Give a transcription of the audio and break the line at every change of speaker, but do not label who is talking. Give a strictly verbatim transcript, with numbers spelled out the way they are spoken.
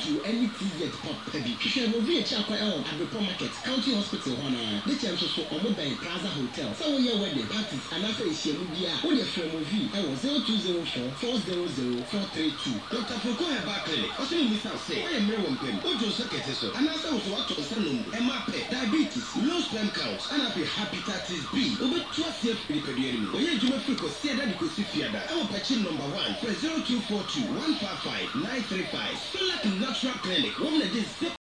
to any T Z pop heavy. She will be a chakwa at the market, county hospital honor. The chance for Omoda Plaza Hotel. So we are wedding parties and after a share media. When you from movie, I was zero two zero four four zero zero four three two. Doctor Foko Bakle, also in this house say, I am Merwin Pem, Ojo Secretary, and as I was watching Salum, M A P, diabetes, low sperm count, and happy hepatitis B. Over twelve years preparing. When you do a freak or see that you could see Fiada, our patient number one, press zero two four two one five five nine three five. Feel like a natural clinic, one that is